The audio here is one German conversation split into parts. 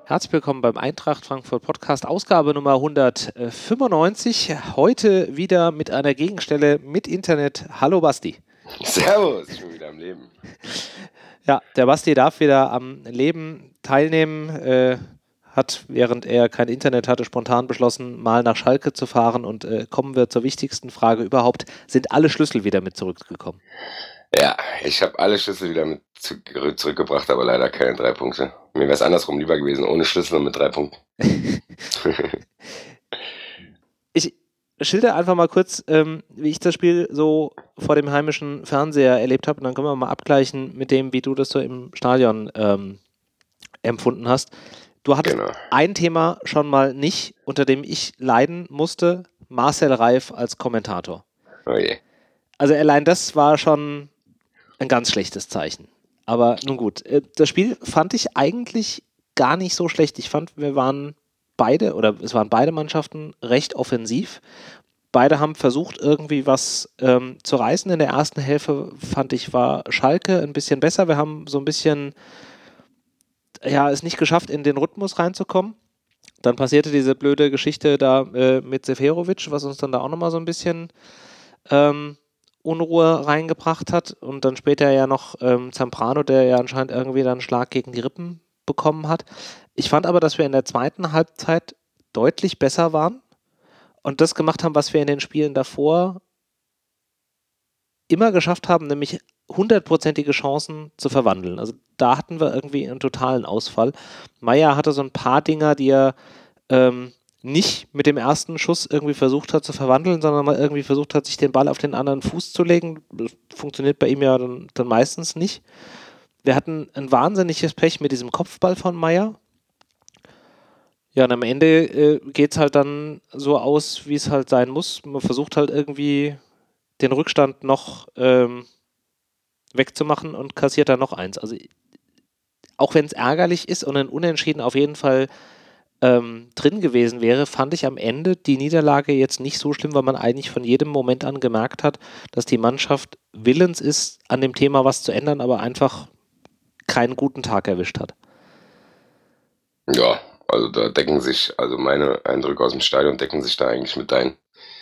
Herzlich willkommen beim Eintracht Frankfurt Podcast, Ausgabe Nummer 195. Heute wieder mit einer Gegenstelle mit Internet. Hallo Basti. Servus, ich bin wieder am Leben. Ja, der Basti darf wieder am Leben teilnehmen. Hat, während er kein Internet hatte, spontan beschlossen, mal nach Schalke zu fahren. Und kommen wir zur wichtigsten Frage überhaupt. Sind alle Schlüssel wieder mit zurückgekommen? Ja, ich habe alle Schlüssel wieder mit zurückgebracht, aber leider keine 3 Punkte. Mir wäre es andersrum lieber gewesen, ohne Schlüssel und mit 3 Punkten. Ich schilder einfach mal kurz, wie ich das Spiel so vor dem heimischen Fernseher erlebt habe. Und dann können wir mal abgleichen mit dem, wie du das so im Stadion empfunden hast. Du hattest ein Thema schon mal nicht, unter dem ich leiden musste: Marcel Reif als Kommentator. Oh je. Also allein das war schon ein ganz schlechtes Zeichen. Aber nun gut, das Spiel fand ich eigentlich gar nicht so schlecht. Ich fand, es waren beide Mannschaften recht offensiv. Beide haben versucht, irgendwie was zu reißen. In der ersten Hälfte, fand ich, war Schalke ein bisschen besser. Wir haben so ein bisschen es nicht geschafft, in den Rhythmus reinzukommen. Dann passierte diese blöde Geschichte da mit Seferovic, was uns dann da auch nochmal so ein bisschen Unruhe reingebracht hat. Und dann später ja noch Zamprano, der ja anscheinend irgendwie dann einen Schlag gegen die Rippen bekommen hat. Ich fand aber, dass wir in der zweiten Halbzeit deutlich besser waren und das gemacht haben, was wir in den Spielen davor immer geschafft haben, nämlich 100%ige Chancen zu verwandeln. Also da hatten wir irgendwie einen totalen Ausfall. Meier hatte so ein paar Dinger, die er nicht mit dem ersten Schuss irgendwie versucht hat zu verwandeln, sondern mal irgendwie versucht hat, sich den Ball auf den anderen Fuß zu legen. Das funktioniert bei ihm ja dann meistens nicht. Wir hatten ein wahnsinniges Pech mit diesem Kopfball von Meier. Ja, und am Ende geht es halt dann so aus, wie es halt sein muss. Man versucht halt irgendwie den Rückstand noch wegzumachen und kassiert dann noch eins. Also auch wenn es ärgerlich ist und ein Unentschieden auf jeden Fall drin gewesen wäre, fand ich am Ende die Niederlage jetzt nicht so schlimm, weil man eigentlich von jedem Moment an gemerkt hat, dass die Mannschaft willens ist, an dem Thema was zu ändern, aber einfach keinen guten Tag erwischt hat. Ja, also da decken sich, also meine Eindrücke aus dem Stadion decken sich da eigentlich mit deinen.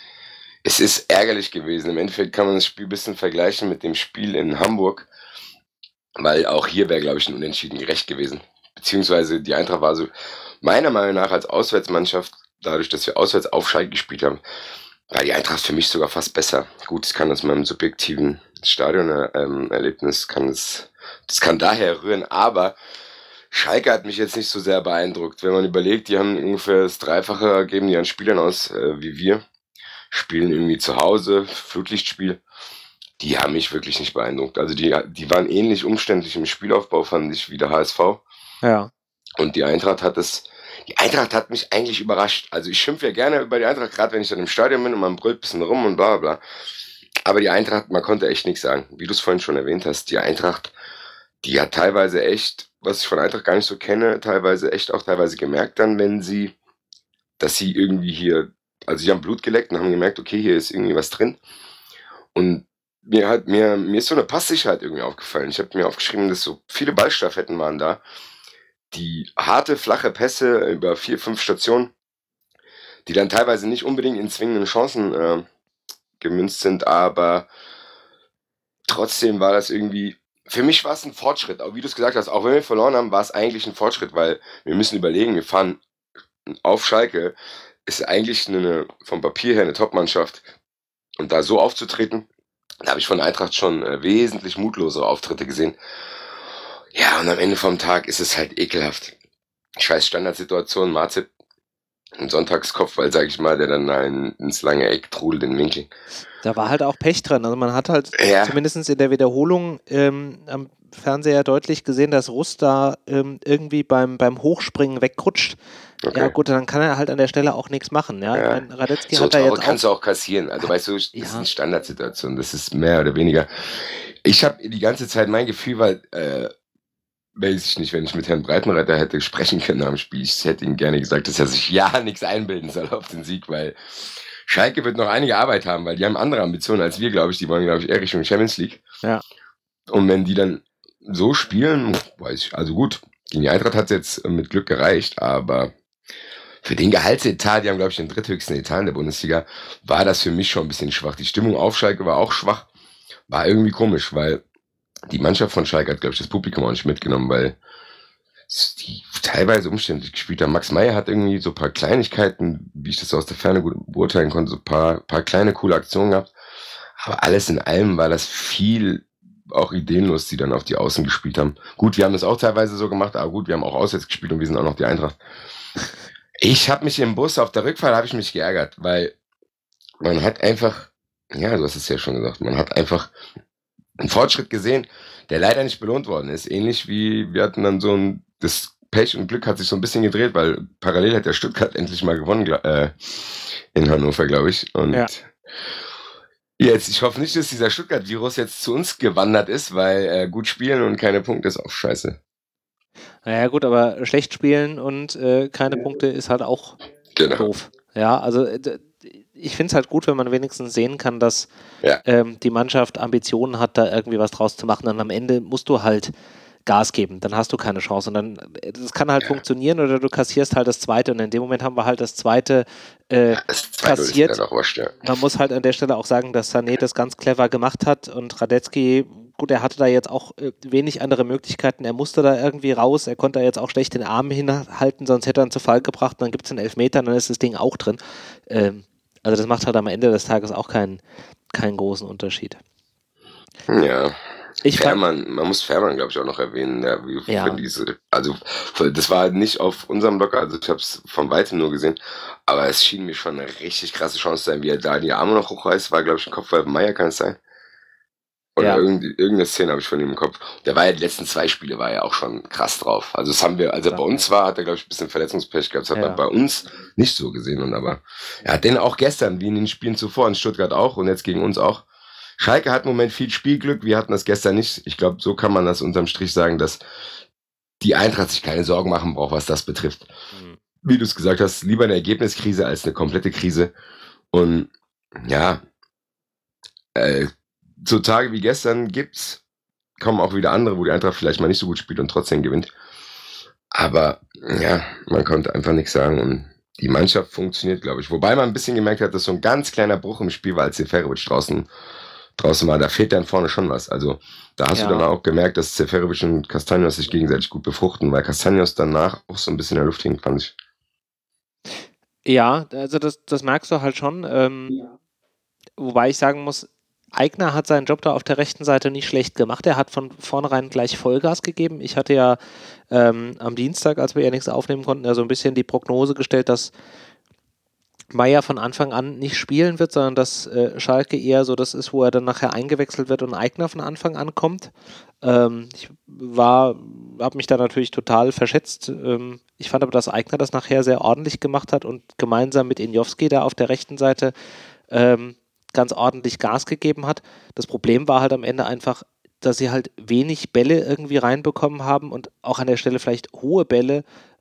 Es ist ärgerlich gewesen. Im Endeffekt kann man das Spiel ein bisschen vergleichen mit dem Spiel in Hamburg, weil auch hier wäre, glaube ich, ein Unentschieden gerecht gewesen. Beziehungsweise die Eintracht war so, meiner Meinung nach als Auswärtsmannschaft, dadurch, dass wir auswärts auf Schalke gespielt haben, war die Eintracht für mich sogar fast besser. Gut, ich kann aus meinem subjektiven Stadionerlebnis, das kann daher rühren, aber Schalke hat mich jetzt nicht so sehr beeindruckt. Wenn man überlegt, die haben ungefähr das Dreifache, geben die an Spielern aus wie wir, spielen irgendwie zu Hause, Flutlichtspiel. Die haben mich wirklich nicht beeindruckt. Also die waren ähnlich umständlich im Spielaufbau, fand ich, wie der HSV. Ja. Und die Eintracht hat mich eigentlich überrascht. Also ich schimpfe ja gerne über die Eintracht, gerade wenn ich dann im Stadion bin und man brüllt ein bisschen rum und bla bla bla. Aber die Eintracht, man konnte echt nichts sagen. Wie du es vorhin schon erwähnt hast, die Eintracht, die hat teilweise echt, was ich von Eintracht gar nicht so kenne, teilweise gemerkt dann, dass sie irgendwie hier, also sie haben Blut geleckt und haben gemerkt, okay, hier ist irgendwie was drin. Und mir ist so eine Passsicherheit irgendwie aufgefallen. Ich habe mir aufgeschrieben, dass so viele Ballstaffetten waren da, die harte, flache Pässe über 4, 5 Stationen, die dann teilweise nicht unbedingt in zwingenden Chancen gemünzt sind, aber trotzdem war das irgendwie, für mich war es ein Fortschritt. Auch wie du es gesagt hast, auch wenn wir verloren haben, war es eigentlich ein Fortschritt, weil wir müssen überlegen, wir fahren auf Schalke, ist eigentlich vom Papier her eine Top-Mannschaft. Und da so aufzutreten, da habe ich von Eintracht schon wesentlich mutlosere Auftritte gesehen. Ja, und am Ende vom Tag ist es halt ekelhaft. Scheiß Standardsituation, Marzip, ein Sonntagskopfball, sag ich mal, der dann ins lange Eck trudelt, den Winkel. Da war halt auch Pech dran. Also man hat halt zumindest in der Wiederholung am Fernseher deutlich gesehen, dass Russ da irgendwie beim Hochspringen wegrutscht. Okay. Ja gut, dann kann er halt an der Stelle auch nichts machen. Ja? Radetzky so hat da jetzt kannst du auch kassieren. Also weißt du, das ist eine Standardsituation. Das ist mehr oder weniger. Ich habe die ganze Zeit, mein Gefühl war, weiß ich nicht, wenn ich mit Herrn Breitenreiter hätte sprechen können am Spiel, ich hätte ihm gerne gesagt, dass er sich nichts einbilden soll auf den Sieg, weil Schalke wird noch einige Arbeit haben, weil die haben andere Ambitionen als wir, glaube ich. Die wollen, glaube ich, eher Richtung Champions League. Ja. Und wenn die dann so spielen, weiß ich, also gut, Gegen die Eintracht hat es jetzt mit Glück gereicht, aber für den Gehaltsetat, die haben, glaube ich, den dritthöchsten Etat in der Bundesliga, war das für mich schon ein bisschen schwach. Die Stimmung auf Schalke war auch schwach. War irgendwie komisch, weil die Mannschaft von Schalke hat, glaube ich, das Publikum auch nicht mitgenommen, weil die teilweise umständlich gespielt haben. Max Meyer hat irgendwie so ein paar Kleinigkeiten, wie ich das aus der Ferne gut beurteilen konnte, so ein paar kleine, coole Aktionen gehabt. Aber alles in allem war das viel auch ideenlos, die dann auf die Außen gespielt haben. Gut, wir haben das auch teilweise so gemacht, aber gut, wir haben auch auswärts gespielt und wir sind auch noch die Eintracht. Ich habe mich im Bus auf der Rückfahrt habe ich mich geärgert, weil man hat einfach, ja, du hast es ja schon gesagt, man hat einfach einen Fortschritt gesehen, der leider nicht belohnt worden ist. Ähnlich wie wir hatten dann das Pech und Glück hat sich so ein bisschen gedreht, weil parallel hat der Stuttgart endlich mal gewonnen in Hannover, glaube ich. Und jetzt, ich hoffe nicht, dass dieser Stuttgart-Virus jetzt zu uns gewandert ist, weil gut spielen und keine Punkte ist auch scheiße. Naja gut, aber schlecht spielen und keine Punkte ist halt auch doof. Ja, also ich finde es halt gut, wenn man wenigstens sehen kann, dass die Mannschaft Ambitionen hat, da irgendwie was draus zu machen. Und am Ende musst du halt Gas geben, dann hast du keine Chance. Und dann, das kann halt funktionieren oder du kassierst halt das Zweite. Und in dem Moment haben wir halt das Zweite kassiert. Man muss halt an der Stelle auch sagen, dass Sané das ganz clever gemacht hat und Radetzky, gut, er hatte da jetzt auch wenig andere Möglichkeiten. Er musste da irgendwie raus. Er konnte da jetzt auch schlecht den Arm hinhalten, sonst hätte er ihn zu Fall gebracht. Und dann gibt es einen Elfmeter, dann ist das Ding auch drin. Also das macht halt am Ende des Tages auch keinen großen Unterschied. Ja. Man muss Fährmann, glaube ich, auch noch erwähnen. Also das war nicht auf unserem Blog, also ich habe es von Weitem nur gesehen, aber es schien mir schon eine richtig krasse Chance zu sein, wie er da die Arme noch hochreißt, war, glaube ich, ein Kopfball von Meier, kann es sein? Oder irgendeine Szene habe ich von ihm im Kopf. Der war ja die letzten 2 Spiele war ja auch schon krass drauf. Also das haben wir, als er bei uns war, hat er, glaube ich, ein bisschen Verletzungspech gehabt. Das hat man bei uns nicht so gesehen. Aber er hat den auch gestern, wie in den Spielen zuvor, in Stuttgart auch und jetzt gegen uns auch. Schalke hat im Moment viel Spielglück, wir hatten das gestern nicht. Ich glaube, so kann man das unterm Strich sagen, dass die Eintracht sich keine Sorgen machen braucht, was das betrifft. Wie du es gesagt hast, lieber eine Ergebniskrise als eine komplette Krise. Und ja, so Tage wie gestern kommen auch wieder andere, wo die Eintracht vielleicht mal nicht so gut spielt und trotzdem gewinnt. Aber ja, man konnte einfach nichts sagen und die Mannschaft funktioniert, glaube ich. Wobei man ein bisschen gemerkt hat, dass so ein ganz kleiner Bruch im Spiel war, als Seferovic draußen war. Da fehlt dann vorne schon was. Also da hast du dann auch gemerkt, dass Seferovic und Castaños sich gegenseitig gut befruchten, weil Castaños danach auch so ein bisschen in der Luft hing, fand ich. Ja, also das merkst du halt schon. Wobei ich sagen muss, Aigner hat seinen Job da auf der rechten Seite nicht schlecht gemacht. Er hat von vornherein gleich Vollgas gegeben. Ich hatte ja am Dienstag, als wir ja nichts aufnehmen konnten, ja so ein bisschen die Prognose gestellt, dass Meier von Anfang an nicht spielen wird, sondern dass Schalke eher so das ist, wo er dann nachher eingewechselt wird und Aigner von Anfang an kommt. Ich habe mich da natürlich total verschätzt. Ich fand aber, dass Aigner das nachher sehr ordentlich gemacht hat und gemeinsam mit Injowski da auf der rechten Seite ganz ordentlich Gas gegeben hat. Das Problem war halt am Ende einfach, dass sie halt wenig Bälle irgendwie reinbekommen haben und auch an der Stelle vielleicht hohe Bälle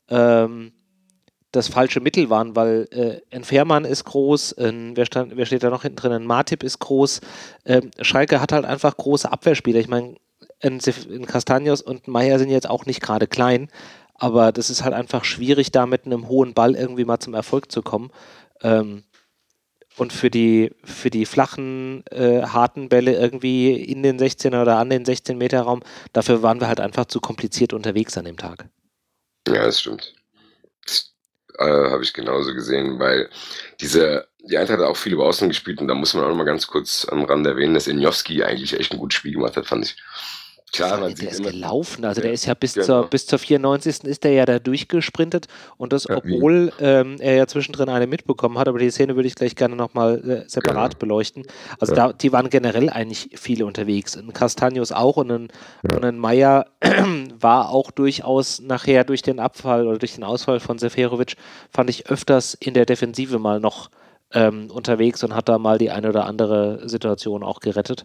das falsche Mittel waren, weil ein Fährmann ist groß, wer steht da noch hinten drin? Ein Matip ist groß. Schalke hat halt einfach große Abwehrspieler. Ich meine, ein Castaños und Meier sind jetzt auch nicht gerade klein, aber das ist halt einfach schwierig, da mit einem hohen Ball irgendwie mal zum Erfolg zu kommen. Und für die flachen, harten Bälle irgendwie in den 16er oder an den 16-Meter-Raum, dafür waren wir halt einfach zu kompliziert unterwegs an dem Tag. Ja, das stimmt. Habe ich genauso gesehen, weil die Eintracht hat auch viel über Außen gespielt und da muss man auch noch mal ganz kurz am Rand erwähnen, dass Injowski eigentlich echt ein gutes Spiel gemacht hat, fand ich. Klar, der ist gelaufen, also der ist ja bis zur 94. ist der ja da durchgesprintet und das, obwohl er ja zwischendrin eine mitbekommen hat, aber die Szene würde ich gleich gerne nochmal separat beleuchten. Also die waren generell eigentlich viele unterwegs. Ein Castaños auch und ein Meier war auch durchaus nachher durch den Abfall oder durch den Ausfall von Seferovic, fand ich öfters in der Defensive mal noch unterwegs und hat da mal die eine oder andere Situation auch gerettet.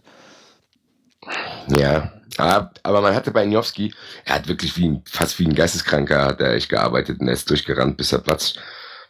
Ja, aber man hatte bei Injowski, er hat wirklich fast wie ein Geisteskranker hat er echt gearbeitet und er ist durchgerannt, bis er platzt.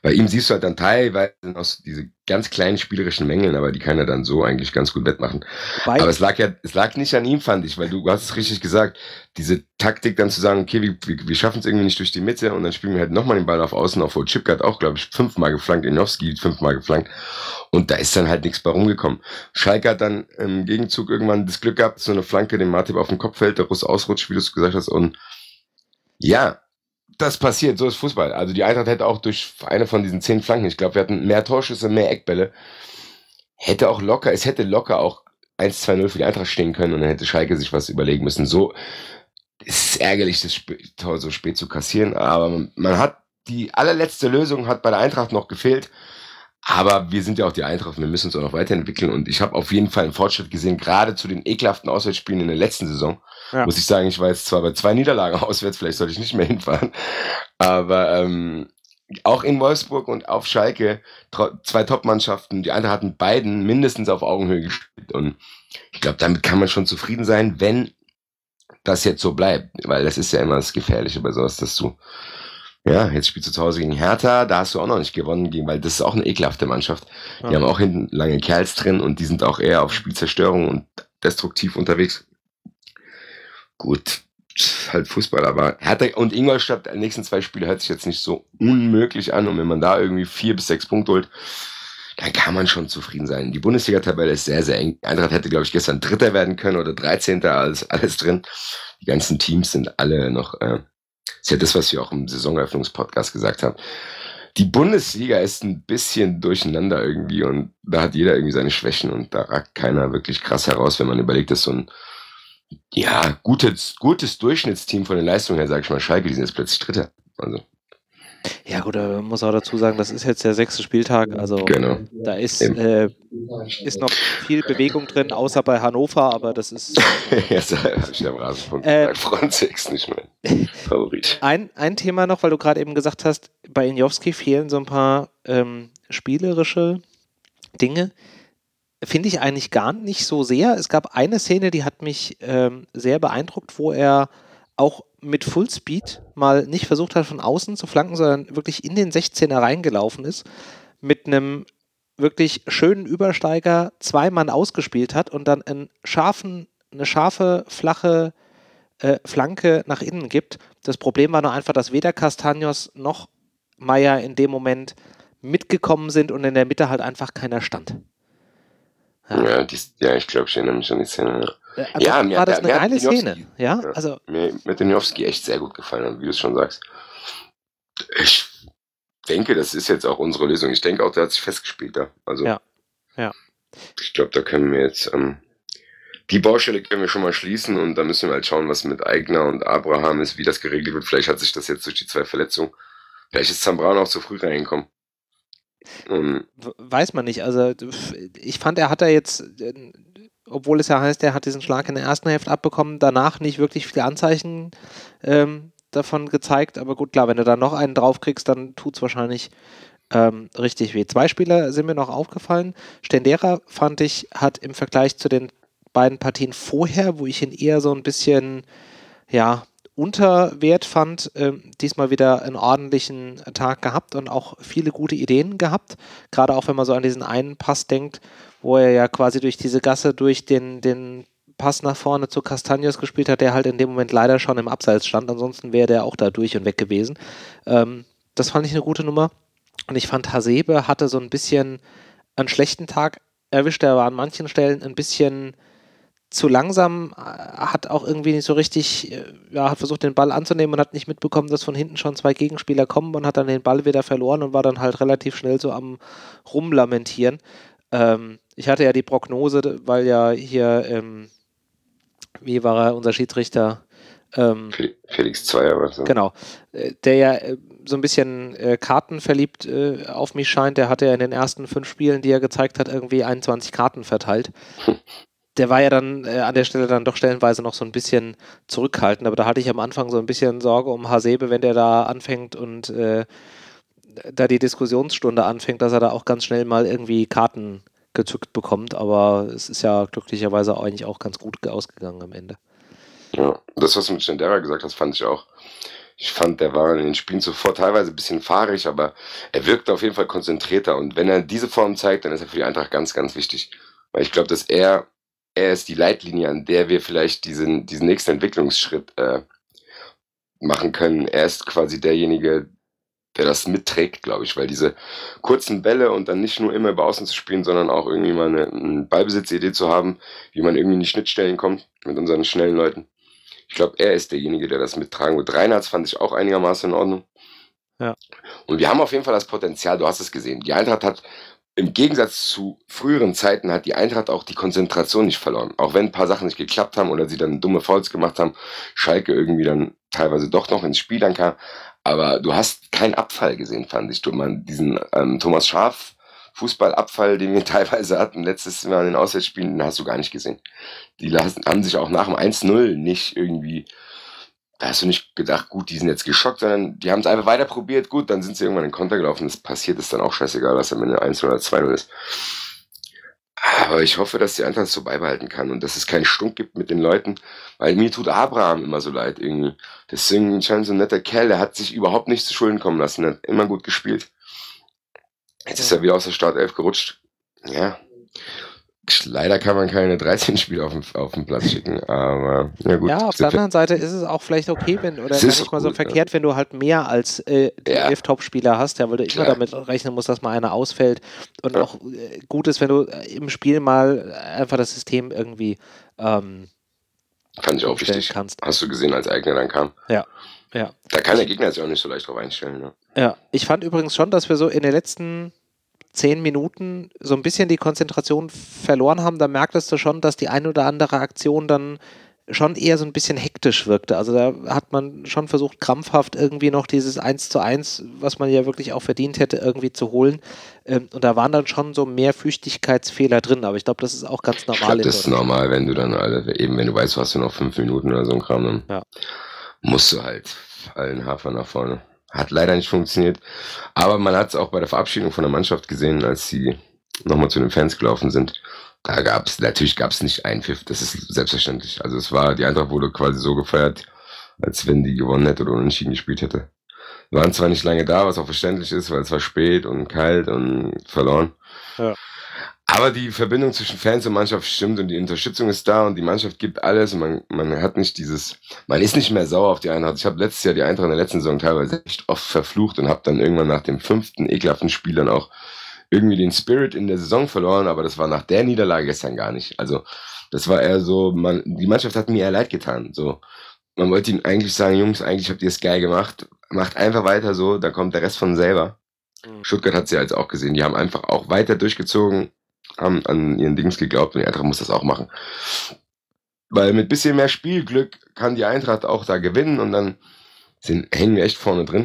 Bei ihm siehst du halt dann teilweise noch diese ganz kleinen spielerischen Mängeln, aber die kann er dann so eigentlich ganz gut wettmachen. Wobei, Aber es lag nicht an ihm, fand ich, weil du hast es richtig gesagt, diese Taktik dann zu sagen, okay, wir schaffen es irgendwie nicht durch die Mitte und dann spielen wir halt nochmal den Ball auf Außen, auf Chipka hat auch, glaube ich, 5-mal geflankt, Inowski 5-mal geflankt und da ist dann halt nichts bei rumgekommen. Schalke hat dann im Gegenzug irgendwann das Glück gehabt, so eine Flanke dem Matip auf den Kopf fällt, der Russ ausrutscht, wie du es gesagt hast, und ja, das passiert, so ist Fußball. Also die Eintracht hätte auch durch eine von diesen 10 Flanken, ich glaube, wir hatten mehr Torschüsse, mehr Eckbälle, es hätte locker auch 1-2-0 für die Eintracht stehen können und dann hätte Schalke sich was überlegen müssen. So ist es ärgerlich, das Tor so spät zu kassieren, aber man hat die allerletzte Lösung hat bei der Eintracht noch gefehlt. Aber wir sind ja auch die Eintracht, wir müssen uns auch noch weiterentwickeln und ich habe auf jeden Fall einen Fortschritt gesehen, gerade zu den ekelhaften Auswärtsspielen in der letzten Saison. Ja. Muss ich sagen, ich war jetzt zwar bei 2 Niederlagen auswärts, vielleicht sollte ich nicht mehr hinfahren, aber auch in Wolfsburg und auf Schalke 2 Top-Mannschaften, die Eintracht hatten beiden mindestens auf Augenhöhe gespielt und ich glaube, damit kann man schon zufrieden sein, wenn das jetzt so bleibt, weil das ist ja immer das Gefährliche bei sowas, dass du jetzt spielst du zu Hause gegen Hertha, da hast du auch noch nicht gewonnen, weil das ist auch eine ekelhafte Mannschaft. Die Ja. haben auch hinten lange Kerls drin und die sind auch eher auf Spielzerstörung und destruktiv unterwegs. Gut, halt Fußball, aber Hertha und Ingolstadt, die nächsten 2 Spiele hört sich jetzt nicht so unmöglich an und wenn man da irgendwie 4 bis 6 Punkte holt, dann kann man schon zufrieden sein. Die Bundesliga-Tabelle ist sehr, sehr eng. Die Eintracht hätte, glaube ich, gestern Dritter werden können oder 13. Alles drin. Die ganzen Teams sind alle noch ist ja das, was wir auch im Saisoneröffnungspodcast gesagt haben. Die Bundesliga ist ein bisschen durcheinander irgendwie und da hat jeder irgendwie seine Schwächen und da ragt keiner wirklich krass heraus, wenn man überlegt, dass so ein gutes Durchschnittsteam von den Leistungen her, sag ich mal, Schalke, die sind jetzt plötzlich Dritter. Also. Ja gut, aber man muss auch dazu sagen, das ist jetzt der 6. Spieltag, also genau. Da ist noch viel Bewegung drin, außer bei Hannover, aber das ist... Jetzt habe ich am Rasenfunk gesagt, Front 6 nicht mein Favorit. Ein Thema noch, weil du gerade eben gesagt hast, bei Injowski fehlen so ein paar spielerische Dinge. Finde ich eigentlich gar nicht so sehr. Es gab eine Szene, die hat mich sehr beeindruckt, wo er auch mit Fullspeed mal nicht versucht hat, von außen zu flanken, sondern wirklich in den 16er reingelaufen ist, mit einem wirklich schönen Übersteiger 2 Mann ausgespielt hat und dann eine scharfe, flache Flanke nach innen gibt. Das Problem war nur einfach, dass weder Castaños noch Meier in dem Moment mitgekommen sind und in der Mitte halt einfach keiner stand. Ja, ich glaube, ich erinnere mich an die Szene. Mir war das eine geile Szene. Ja, also mir hat Denjowski echt sehr gut gefallen, wie du es schon sagst. Ich denke, das ist jetzt auch unsere Lösung. Ich denke auch, der hat sich festgespielt da. Also, ja. Ich glaube, da können wir jetzt die Baustelle können wir schon mal schließen und dann müssen wir halt schauen, was mit Aigner und Abraham ist, wie das geregelt wird. Vielleicht hat sich das jetzt durch die 2 Verletzungen. Vielleicht ist Zambrano auch zu früh reingekommen. Weiß man nicht. Also ich fand, er hat da jetzt, obwohl es ja heißt, er hat diesen Schlag in der ersten Hälfte abbekommen, danach nicht wirklich viele Anzeichen davon gezeigt. Aber gut, klar, wenn du da noch einen draufkriegst, dann tut es wahrscheinlich richtig weh. 2 Spieler sind mir noch aufgefallen. Stendera, fand ich, hat im Vergleich zu den beiden Partien vorher, wo ich ihn eher so ein bisschen, unter Wert fand, diesmal wieder einen ordentlichen Tag gehabt und auch viele gute Ideen gehabt. Gerade auch, wenn man so an diesen einen Pass denkt, wo er ja quasi durch diese Gasse, durch den Pass nach vorne zu Castaños gespielt hat, der halt in dem Moment leider schon im Abseits stand. Ansonsten wäre der auch da durch und weg gewesen. Das fand ich eine gute Nummer. Und ich fand, Hasebe hatte so ein bisschen einen schlechten Tag erwischt. Er war an manchen Stellen ein bisschen zu langsam, hat auch irgendwie nicht so richtig, hat versucht, den Ball anzunehmen und hat nicht mitbekommen, dass von hinten schon 2 Gegenspieler kommen und hat dann den Ball wieder verloren und war dann halt relativ schnell so am Rumlamentieren. Ich hatte ja die Prognose, weil ja hier, wie war er, unser Schiedsrichter? Felix Zweier war so. Genau, der ja so ein bisschen kartenverliebt auf mich scheint. Der hatte ja in den ersten 5 Spielen, die er gezeigt hat, irgendwie 21 Karten verteilt. Der war ja dann an der Stelle dann doch stellenweise noch so ein bisschen zurückhaltend, aber da hatte ich am Anfang so ein bisschen Sorge um Hasebe, wenn der da anfängt und da die Diskussionsstunde anfängt, dass er da auch ganz schnell mal irgendwie Karten gezückt bekommt, aber es ist ja glücklicherweise eigentlich auch ganz gut ausgegangen am Ende. Ja, das, was du mit Stendera gesagt hast, fand ich auch. Ich fand, der war in den Spielen zuvor teilweise ein bisschen fahrig, aber er wirkte auf jeden Fall konzentrierter. Und wenn er diese Form zeigt, dann ist er für die Eintracht ganz, ganz wichtig. Weil ich glaube, dass er ist die Leitlinie, an der wir vielleicht diesen nächsten Entwicklungsschritt machen können. Er ist quasi derjenige, der das mitträgt, glaube ich, weil diese kurzen Bälle und dann nicht nur immer über Außen zu spielen, sondern auch irgendwie mal eine Ballbesitzidee zu haben, wie man irgendwie in die Schnittstellen kommt mit unseren schnellen Leuten. Ich glaube, er ist derjenige, der das mittragen wird. Reinhardt fand ich auch einigermaßen in Ordnung. Ja. Und wir haben auf jeden Fall das Potenzial, du hast es gesehen. Die Eintracht hat im Gegensatz zu früheren Zeiten hat die Eintracht auch die Konzentration nicht verloren. Auch wenn ein paar Sachen nicht geklappt haben oder sie dann dumme Fouls gemacht haben, Schalke irgendwie dann teilweise doch noch ins Spiel dann kam. Aber du hast keinen Abfall gesehen, fand ich. Diesen Thomas Schaaf Fußballabfall, den wir teilweise hatten, letztes Mal in den Auswärtsspielen, den hast du gar nicht gesehen. Die haben sich auch nach dem 1-0 nicht irgendwie, da hast du nicht gedacht, gut, die sind jetzt geschockt, sondern die haben es einfach weiter probiert, gut, dann sind sie irgendwann in den Konter gelaufen, das passiert, ist dann auch scheißegal, was am Ende 1 oder 2-0 ist. Aber ich hoffe, dass die Eintracht es so beibehalten kann und dass es keinen Stunk gibt mit den Leuten, weil mir tut Abraham immer so leid irgendwie. Deswegen scheint so ein netter Kerl, der hat sich überhaupt nicht zu Schulden kommen lassen, der hat immer gut gespielt. Jetzt ist er wieder aus der Startelf gerutscht. Ja. Leider kann man keine 13 Spieler auf den Platz schicken, aber ja gut. Ja, auf der anderen Seite ist es auch vielleicht okay, wenn, oder Es gar ist nicht auch mal so gut, verkehrt, wenn du halt mehr als die Ja. 11 Top-Spieler hast, ja, weil du immer Klar. damit rechnen musst, dass mal einer ausfällt. Und Ja. auch gut ist, wenn du im Spiel mal einfach das System irgendwie Fand ich auch umstellen wichtig. kannst. Hast du gesehen, als Eigner dann kam? Ja. Da kann der Gegner sich auch nicht so leicht drauf einstellen. Ne? Ja, ich fand übrigens schon, dass wir so in den letzten 10 Minuten so ein bisschen die Konzentration verloren haben. Da merktest du schon, dass die ein oder andere Aktion dann schon eher so ein bisschen hektisch wirkte. Also da hat man schon versucht, krampfhaft irgendwie noch dieses 1:1, was man ja wirklich auch verdient hätte, irgendwie zu holen. Und da waren dann schon so mehr Flüchtigkeitsfehler drin. Aber ich glaube, das ist auch ganz Ich normal glaube, in das ist Deutschland. normal, wenn du dann eben wenn du weißt, du hast nur noch 5 Minuten oder so ein Kram, dann Ja. musst du halt allen Hafer nach vorne. Hat leider nicht funktioniert. Aber man hat es auch bei der Verabschiedung von der Mannschaft gesehen, als sie nochmal zu den Fans gelaufen sind. Da natürlich gab es nicht einen Pfiff, das ist selbstverständlich. Also die Eintracht wurde quasi so gefeiert, als wenn die gewonnen hätte oder unentschieden gespielt hätte. Wir waren zwar nicht lange da, was auch verständlich ist, weil es war spät und kalt und verloren. Ja. Aber die Verbindung zwischen Fans und Mannschaft stimmt und die Unterstützung ist da und die Mannschaft gibt alles und man hat nicht man ist nicht mehr sauer auf die Eintracht. Ich habe letztes Jahr die Eintracht in der letzten Saison teilweise echt oft verflucht und habe dann irgendwann nach dem 5. ekelhaften Spiel dann auch irgendwie den Spirit in der Saison verloren, aber das war nach der Niederlage gestern gar nicht. Also das war eher so, die Mannschaft hat mir eher leid getan. So, man wollte ihnen eigentlich sagen, Jungs, eigentlich habt ihr es geil gemacht, macht einfach weiter so, da kommt der Rest von selber. Stuttgart hat sie ja jetzt auch gesehen, die haben einfach auch weiter durchgezogen, haben an ihren Dings geglaubt und die Eintracht muss das auch machen. Weil mit bisschen mehr Spielglück kann die Eintracht auch da gewinnen und dann hängen wir echt vorne drin.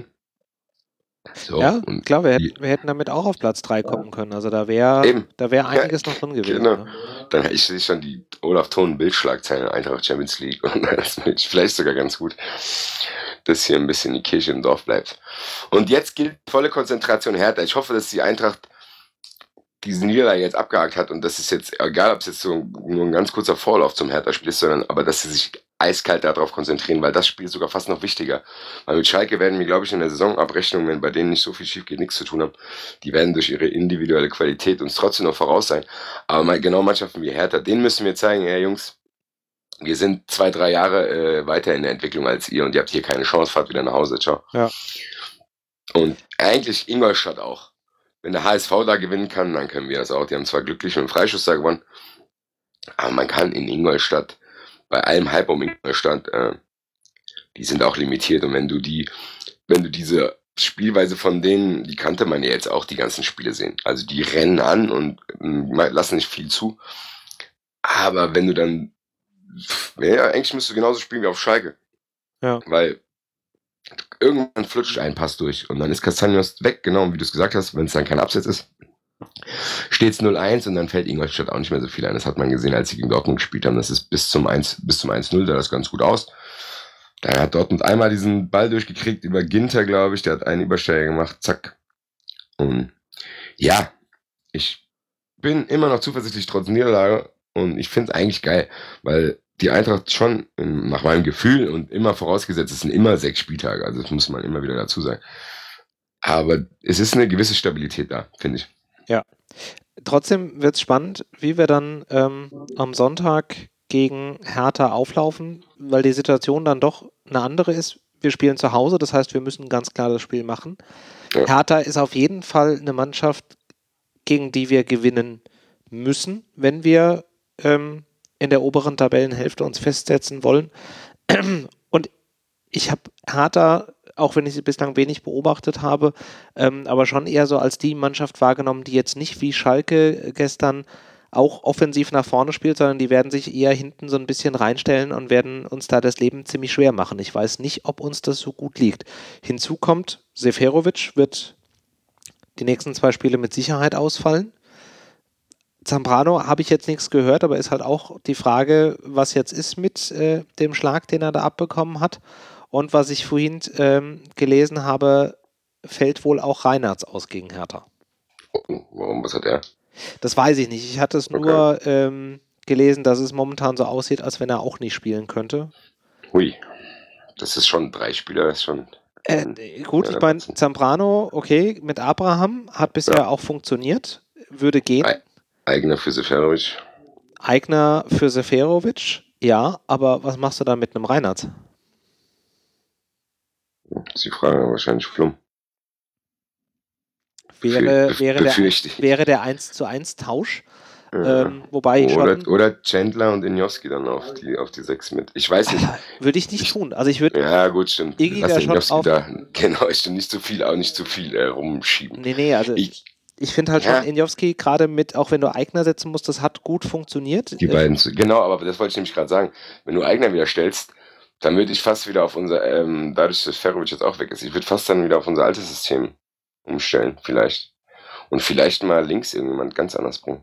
So, Ja, und klar, wir hätten damit auch auf Platz 3 kommen können. Also da wäre einiges noch drin gewesen. Genau. Ne? Dann ich sehe schon die Olaf Thon Bildschlagzeilen Eintracht Champions League und das ist vielleicht sogar ganz gut, dass hier ein bisschen die Kirche im Dorf bleibt. Und jetzt gilt volle Konzentration Hertha. Ich hoffe, dass die Eintracht diese Niederlage jetzt abgehakt hat und das ist jetzt, egal ob es jetzt so nur ein ganz kurzer Vorlauf zum Hertha-Spiel ist, sondern aber dass sie sich eiskalt darauf konzentrieren, weil das Spiel ist sogar fast noch wichtiger. Weil mit Schalke werden wir, glaube ich, in der Saisonabrechnung, wenn bei denen nicht so viel schief geht, nichts zu tun haben. Die werden durch ihre individuelle Qualität uns trotzdem noch voraus sein. Aber genau Mannschaften wie Hertha, denen müssen wir zeigen, Jungs, wir sind 2-3 Jahre weiter in der Entwicklung als ihr und ihr habt hier keine Chance, fahrt wieder nach Hause, ciao. Ja. Und eigentlich Ingolstadt auch. Wenn der HSV da gewinnen kann, dann können wir das auch. Die haben zwar glücklich mit dem Freischuss da gewonnen, aber man kann in Ingolstadt, bei allem Hype um Ingolstadt, die sind auch limitiert. Und wenn du diese Spielweise von denen, die kannte man ja jetzt auch die ganzen Spiele sehen. Also die rennen an und lassen nicht viel zu. Aber wenn du dann, eigentlich müsstest du genauso spielen wie auf Schalke. Ja. Weil irgendwann flutscht ein Pass durch und dann ist Castaños weg, genau wie du es gesagt hast, wenn es dann kein Abseits ist. Steht es 0-1 und dann fällt Ingolstadt auch nicht mehr so viel ein. Das hat man gesehen, als sie gegen Dortmund gespielt haben. Das ist bis zum 1-0, sah das ganz gut aus. Da hat Dortmund einmal diesen Ball durchgekriegt über Ginter, glaube ich. Der hat einen Übersteiger gemacht, zack. Und ja, ich bin immer noch zuversichtlich trotz Niederlage und ich finde es eigentlich geil, weil die Eintracht schon nach meinem Gefühl und immer vorausgesetzt, es sind immer 6 Spieltage, also das muss man immer wieder dazu sagen. Aber es ist eine gewisse Stabilität da, finde ich. Ja. Trotzdem wird es spannend, wie wir dann am Sonntag gegen Hertha auflaufen, weil die Situation dann doch eine andere ist. Wir spielen zu Hause, das heißt, wir müssen ganz klar das Spiel machen. Ja. Hertha ist auf jeden Fall eine Mannschaft, gegen die wir gewinnen müssen, wenn wir in der oberen Tabellenhälfte uns festsetzen wollen. Und ich habe Hertha, auch wenn ich sie bislang wenig beobachtet habe, aber schon eher so als die Mannschaft wahrgenommen, die jetzt nicht wie Schalke gestern auch offensiv nach vorne spielt, sondern die werden sich eher hinten so ein bisschen reinstellen und werden uns da das Leben ziemlich schwer machen. Ich weiß nicht, ob uns das so gut liegt. Hinzu kommt, Seferovic wird die nächsten 2 Spiele mit Sicherheit ausfallen. Zambrano habe ich jetzt nichts gehört, aber ist halt auch die Frage, was jetzt ist mit dem Schlag, den er da abbekommen hat. Und was ich vorhin gelesen habe, fällt wohl auch Reinhardt aus gegen Hertha. Warum, was hat er? Das weiß ich nicht. Ich hatte es nur gelesen, dass es momentan so aussieht, als wenn er auch nicht spielen könnte. Hui, das ist schon 3 Spieler, das ist schon... Gut, ich meine, Zambrano, okay, mit Abraham hat bisher auch funktioniert, würde gehen. Eigner für Seferovic. Eigner für Seferovic, ja, aber was machst du da mit einem Reinhardt? Sie fragen wahrscheinlich Flum. Wäre der 1:1 Tausch. Wobei ich oder Chandler und Injowski dann auf die 6 mit. Ich weiß nicht. Würde ich nicht tun. Also ich würde. Ja, gut, stimmt. Lass den Injowski da. Genau, ich nicht zu viel rumschieben. Nee, also ich finde halt schon Injowski gerade mit, auch wenn du Eigner setzen musst, das hat gut funktioniert. Die beiden, genau, aber das wollte ich nämlich gerade sagen. Wenn du Eigner wieder stellst, dann würde ich fast wieder auf unser, dadurch, dass Ferovic jetzt auch weg ist, ich würde fast dann wieder auf unser altes System umstellen, vielleicht. Und vielleicht mal links irgendjemand ganz anders bringen.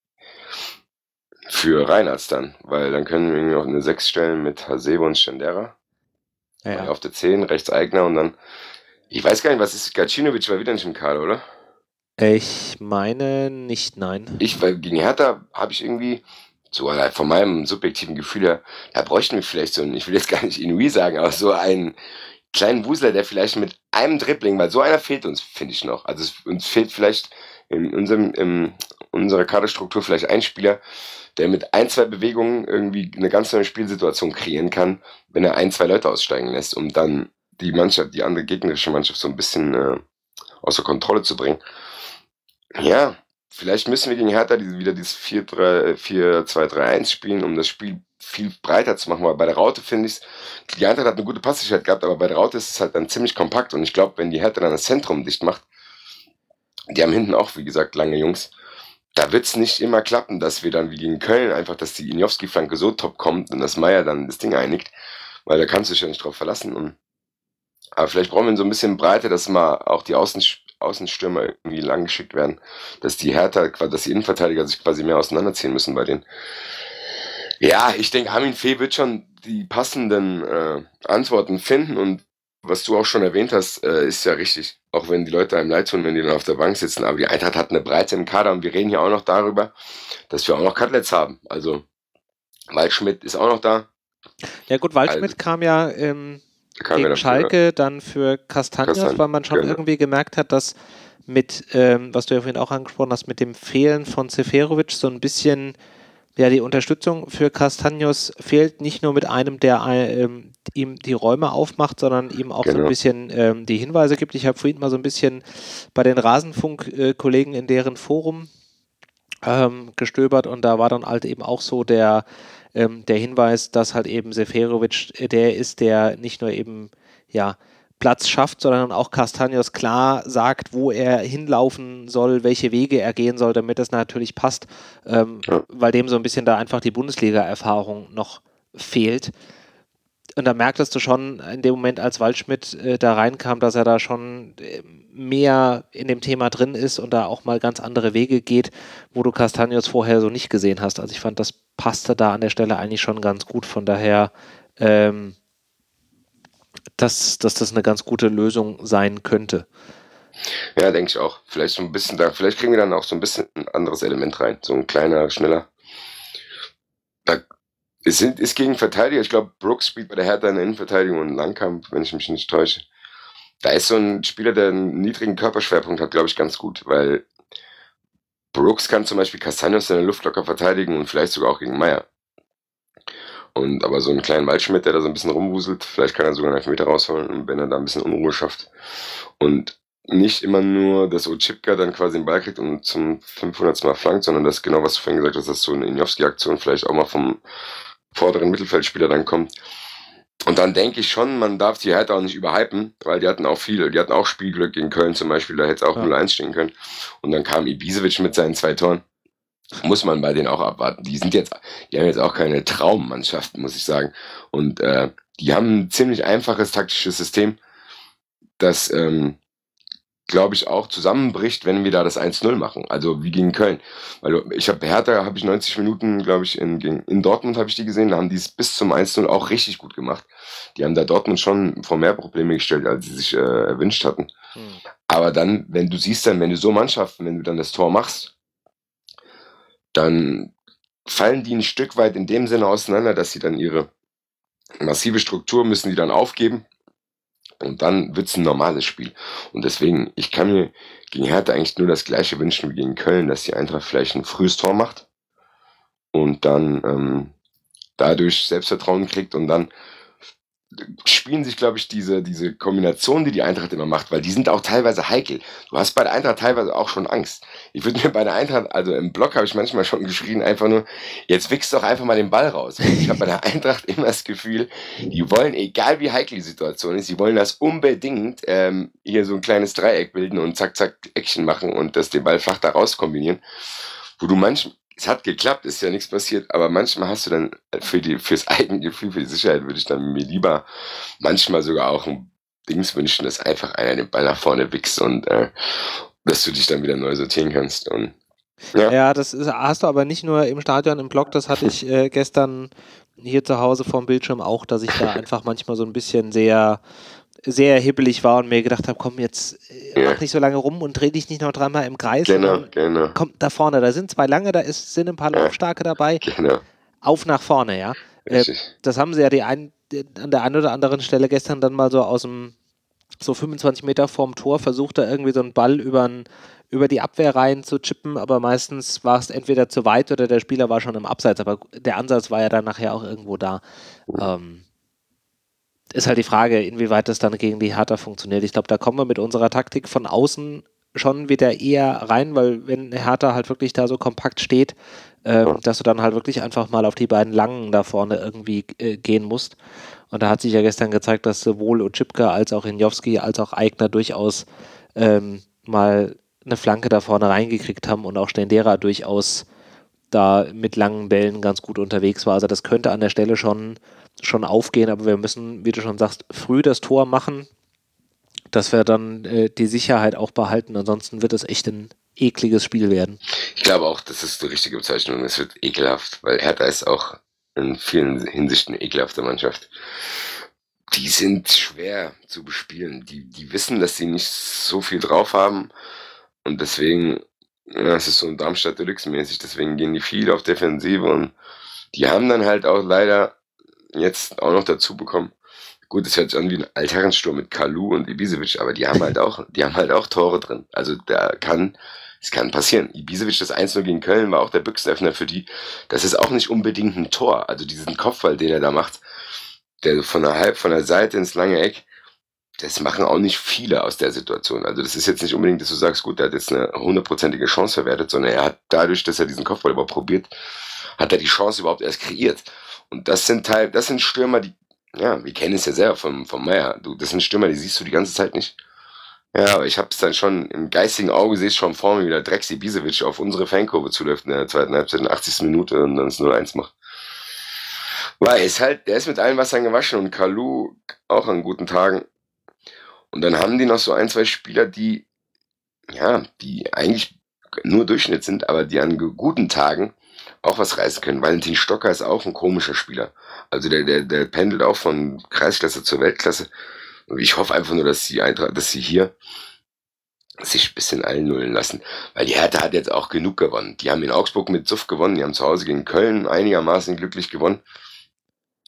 Für Reinhardt dann, weil dann können wir irgendwie auf eine 6 stellen mit Hasebe und Schendera. Ja. Auf der 10, rechts Eigner und dann, ich weiß gar nicht, was ist, Gacinovic war wieder nicht im Kader, oder? Ich meine nicht, nein. Weil gegen Hertha habe ich irgendwie, so von meinem subjektiven Gefühl her, da bräuchten wir vielleicht so einen, ich will jetzt gar nicht Inui sagen, aber so einen kleinen Wusler, der vielleicht mit einem Dribbling, weil so einer fehlt uns, finde ich noch. Also uns fehlt vielleicht in unserer Kaderstruktur vielleicht ein Spieler, der mit 1, 2 Bewegungen irgendwie eine ganz neue Spielsituation kreieren kann, wenn er 1, 2 Leute aussteigen lässt, um dann die Mannschaft, die andere gegnerische Mannschaft so ein bisschen außer Kontrolle zu bringen. Ja, vielleicht müssen wir gegen Hertha wieder dieses 4-2-3-1 spielen, um das Spiel viel breiter zu machen, weil bei der Raute finde ich, die Eintracht hat eine gute Passsicherheit gehabt, aber bei der Raute ist es halt dann ziemlich kompakt und ich glaube, wenn die Hertha dann das Zentrum dicht macht, die haben hinten auch, wie gesagt, lange Jungs, da wird es nicht immer klappen, dass wir dann wie gegen Köln einfach, dass die Injowski-Flanke so top kommt und dass Meier dann das Ding einigt, weil da kannst du dich ja nicht drauf verlassen. Aber vielleicht brauchen wir so ein bisschen Breite, dass mal auch die Außenstürmer irgendwie lang geschickt werden, dass die Hertha, dass die Innenverteidiger sich quasi mehr auseinanderziehen müssen bei denen. Ja, ich denke, Armin Fee wird schon die passenden Antworten finden und was du auch schon erwähnt hast, ist ja richtig. Auch wenn die Leute einem leid tun, wenn die dann auf der Bank sitzen. Aber die Eintracht hat eine Breite im Kader und wir reden hier auch noch darüber, dass wir auch noch Cutlets haben. Also Waldschmidt ist auch noch da. Ja gut, Waldschmidt kam ja gegen Schalke dann für Castaños, weil man schon irgendwie gemerkt hat, dass mit, was du ja vorhin auch angesprochen hast, mit dem Fehlen von Seferovic so ein bisschen die Unterstützung für Castaños fehlt, nicht nur mit einem, der ihm die Räume aufmacht, sondern ihm auch so ein bisschen die Hinweise gibt. Ich habe vorhin mal so ein bisschen bei den Rasenfunk-Kollegen in deren Forum gestöbert und da war dann halt eben auch so der Hinweis, dass halt eben Seferovic der ist, der nicht nur eben Platz schafft, sondern auch Castaños klar sagt, wo er hinlaufen soll, welche Wege er gehen soll, damit das natürlich passt, weil dem so ein bisschen da einfach die Bundesliga-Erfahrung noch fehlt. Und da merktest du schon in dem Moment, als Waldschmidt da reinkam, dass er da schon mehr in dem Thema drin ist und da auch mal ganz andere Wege geht, wo du Castaños vorher so nicht gesehen hast. Also ich fand, das passte da an der Stelle eigentlich schon ganz gut. Von daher dass das eine ganz gute Lösung sein könnte. Ja, denke ich auch. Vielleicht so ein bisschen vielleicht kriegen wir dann auch so ein bisschen ein anderes Element rein. So ein kleiner, schneller. ist gegen Verteidiger. Ich glaube, Brooks spielt bei der Hertha in der Innenverteidigung und Langkamp, wenn ich mich nicht täusche. Da ist so ein Spieler, der einen niedrigen Körperschwerpunkt hat, glaube ich, ganz gut, weil Brooks kann zum Beispiel Castaños in der Luft locker verteidigen und vielleicht sogar auch gegen Meier. Und aber so einen kleinen Waldschmidt, der da so ein bisschen rumwuselt, vielleicht kann er sogar einen Elfmeter rausholen, wenn er da ein bisschen Unruhe schafft. Und nicht immer nur, dass Oczipka dann quasi den Ball kriegt und zum 500. Mal flankt, sondern das genau, was du vorhin gesagt hast, dass so eine Injowski-Aktion vielleicht auch mal vom vorderen Mittelfeldspieler dann kommt. Und dann denke ich schon, man darf die Hertha auch nicht überhypen, weil die hatten auch Spielglück gegen Köln zum Beispiel, da hätte es auch 0-1 stehen können. Und dann kam Ibisevic mit seinen 2 Toren. Muss man bei denen auch abwarten. Die haben jetzt auch keine Traummannschaft, muss ich sagen. Und die haben ein ziemlich einfaches taktisches System, das glaube ich, auch zusammenbricht, wenn wir da das 1-0 machen. Also wie gegen Köln. Weil Hertha habe ich 90 Minuten, glaube ich, in Dortmund habe ich die gesehen, da haben die es bis zum 1-0 auch richtig gut gemacht. Die haben da Dortmund schon vor mehr Probleme gestellt, als sie sich erwünscht hatten. Aber dann, wenn du so Mannschaften, wenn du dann das Tor machst, dann fallen die ein Stück weit in dem Sinne auseinander, dass sie dann ihre massive Struktur müssen die dann aufgeben. Und dann wird es ein normales Spiel. Und deswegen, ich kann mir gegen Hertha eigentlich nur das Gleiche wünschen wie gegen Köln, dass die Eintracht vielleicht ein frühes Tor macht und dann dadurch Selbstvertrauen kriegt und dann spielen sich, glaube ich, diese Kombination, die Eintracht immer macht, weil die sind auch teilweise heikel. Du hast bei der Eintracht teilweise auch schon Angst. Ich würde mir bei der Eintracht, also im Block habe ich manchmal schon geschrien, einfach nur, jetzt wichst doch einfach mal den Ball raus. Ich habe bei der Eintracht immer das Gefühl, die wollen, egal wie heikel die Situation ist, die wollen das unbedingt hier so ein kleines Dreieck bilden und zack, zack, Action machen und das den Ball flach da raus kombinieren. Wo du es hat geklappt, ist ja nichts passiert, aber manchmal hast du dann fürs Eigengefühl, für die Sicherheit würde ich dann mir lieber manchmal sogar auch ein Dings wünschen, dass einfach einer den Ball nach vorne wichst und dass du dich dann wieder neu sortieren kannst. Und, ja, hast du aber nicht nur im Stadion, im Block, das hatte ich gestern hier zu Hause vorm Bildschirm auch, dass ich da einfach manchmal so ein bisschen sehr, sehr hibbelig war und mir gedacht habe, komm, jetzt mach nicht so lange rum und dreh dich nicht noch 3-mal im Kreis. Genau. Komm, da vorne, da sind 2 lange, sind ein paar Laufstarke dabei. Genau. Auf nach vorne, ja. Das haben sie ja an der einen oder anderen Stelle gestern dann mal so aus dem, so 25 Meter vorm Tor versucht, da irgendwie so einen Ball über die Abwehr rein zu chippen, aber meistens war es entweder zu weit oder der Spieler war schon im Abseits, aber der Ansatz war ja dann nachher auch irgendwo da. Ist halt die Frage, inwieweit das dann gegen die Hertha funktioniert. Ich glaube, da kommen wir mit unserer Taktik von außen schon wieder eher rein, weil wenn Hertha halt wirklich da so kompakt steht, dass du dann halt wirklich einfach mal auf die beiden Langen da vorne irgendwie gehen musst. Und da hat sich ja gestern gezeigt, dass sowohl Oczipka als auch Injowski als auch Aigner durchaus mal eine Flanke da vorne reingekriegt haben und auch Stendera durchaus da mit langen Bällen ganz gut unterwegs war. Also das könnte an der Stelle schon aufgehen, aber wir müssen, wie du schon sagst, früh das Tor machen, dass wir dann die Sicherheit auch behalten. Ansonsten wird es echt ein ekliges Spiel werden. Ich glaube auch, das ist die richtige Bezeichnung. Es wird ekelhaft, weil Hertha ist auch in vielen Hinsichten eine ekelhafte Mannschaft. Die sind schwer zu bespielen. Die wissen, dass sie nicht so viel drauf haben und deswegen, es ist so ein Darmstadt Deluxe-mäßig, deswegen gehen die viel auf Defensive und die haben dann halt auch leider jetzt auch noch dazu bekommen. Gut, es hört sich an wie ein Altherrensturm mit Kalu und Ibisevic, aber die haben halt auch Tore drin. Also es kann passieren. Ibisevic, das 1-0 gegen Köln, war auch der Büchsenöffner für die. Das ist auch nicht unbedingt ein Tor. Also diesen Kopfball, den er da macht, der von der Seite ins lange Eck, das machen auch nicht viele aus der Situation. Also das ist jetzt nicht unbedingt, dass du sagst, gut, der hat jetzt eine 100%ige Chance verwertet, sondern er hat dadurch, dass er diesen Kopfball überhaupt probiert, hat er die Chance überhaupt erst kreiert. Und das sind Stürmer, die, ja, wir kennen es ja selber vom Meier. Das sind Stürmer, die siehst du die ganze Zeit nicht. Ja, aber ich habe es dann schon im geistigen Auge, sehe ich schon vor mir, wie der Drexi Ibisevic auf unsere Fankurve zuläuft in der zweiten Halbzeit, in der 80. Minute und dann das 0-1 macht. Weil der ist mit allen Wassern gewaschen und Kalu auch an guten Tagen. Und dann haben die noch so 1, 2 Spieler, die eigentlich nur Durchschnitt sind, aber die an guten Tagen auch was reißen können. Valentin Stocker ist auch ein komischer Spieler. Also der pendelt auch von Kreisklasse zur Weltklasse. Und ich hoffe einfach nur, dass sie hier sich ein bisschen einnullen lassen. Weil die Hertha hat jetzt auch genug gewonnen. Die haben in Augsburg mit Suff gewonnen, die haben zu Hause gegen Köln einigermaßen glücklich gewonnen.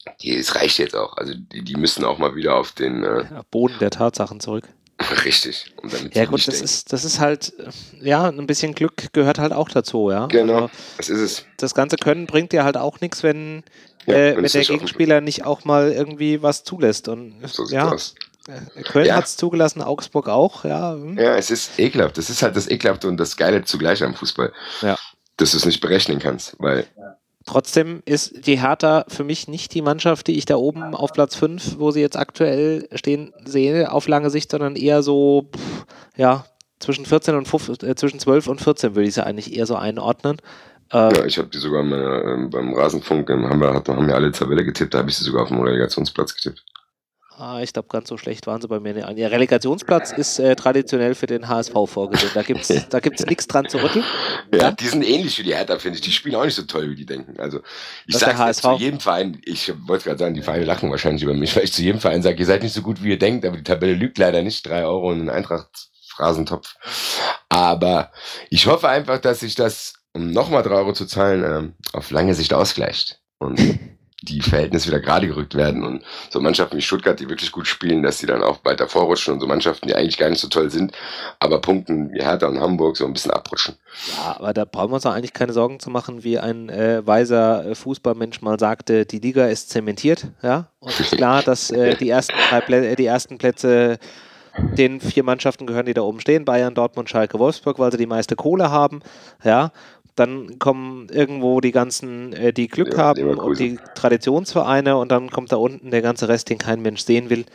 Es reicht jetzt auch. Also die müssen auch mal wieder auf den Boden der Tatsachen zurück. richtig. Und damit Ja sie gut, nicht das denken. ist halt, ja, ein bisschen Glück gehört halt auch dazu, ja. Genau, Also das ist es. das ganze Können bringt dir halt auch nichts, wenn, Ja, wenn wenn es der nicht offen Gegenspieler nicht auch mal irgendwie was zulässt. Und so sieht's ja, aus. Köln Ja, hat es zugelassen, Augsburg auch, ja. ja, es ist ekelhaft. Das ist halt das Ekelhafte und das Geile zugleich am Fußball. Ja. Dass du es nicht berechnen kannst, weil Trotzdem ist die Hertha für mich nicht die Mannschaft, die ich da oben auf Platz 5, wo sie jetzt aktuell stehen, sehe, auf lange Sicht, sondern eher so, ja, zwischen 14 und 15, zwischen 12 und 14 würde ich sie eigentlich eher so einordnen. ja, ich habe die sogar beim Rasenfunk, haben wir alle Tabelle getippt, da habe ich sie sogar auf dem Relegationsplatz getippt. Ich glaube, ganz so schlecht waren sie bei mir nicht. Der Relegationsplatz ist traditionell für den HSV vorgesehen. Da gibt's nichts dran zu rütteln. Ja, die sind ähnlich wie die Hertha, finde ich. Die spielen auch nicht so toll, wie die denken. Also, ich Das ist der sage HSV. zu jedem Verein, ich wollte gerade sagen, die Vereine lachen wahrscheinlich über mich, weil ich zu jedem Verein sage, ihr seid nicht so gut, wie ihr denkt, aber die Tabelle lügt leider nicht. 3 Euro in den Eintracht-Phrasentopf. Aber ich hoffe einfach, dass sich das, um nochmal 3 Euro zu zahlen, auf lange Sicht ausgleicht. Und die Verhältnisse wieder gerade gerückt werden und so Mannschaften wie Stuttgart, die wirklich gut spielen, dass sie dann auch weiter vorrutschen und so Mannschaften, die eigentlich gar nicht so toll sind, aber punkten wie Hertha und Hamburg so ein bisschen abrutschen. Ja, aber da brauchen wir uns auch eigentlich keine Sorgen zu machen, wie ein weiser Fußballmensch mal sagte, die Liga ist zementiert, ja, und ist klar, dass die ersten Plätze den 4 Mannschaften gehören, die da oben stehen, Bayern, Dortmund, Schalke, Wolfsburg, weil sie die meiste Kohle haben, ja. Dann kommen irgendwo die ganzen, die Glück haben und die Traditionsvereine und dann kommt da unten der ganze Rest, den kein Mensch sehen will.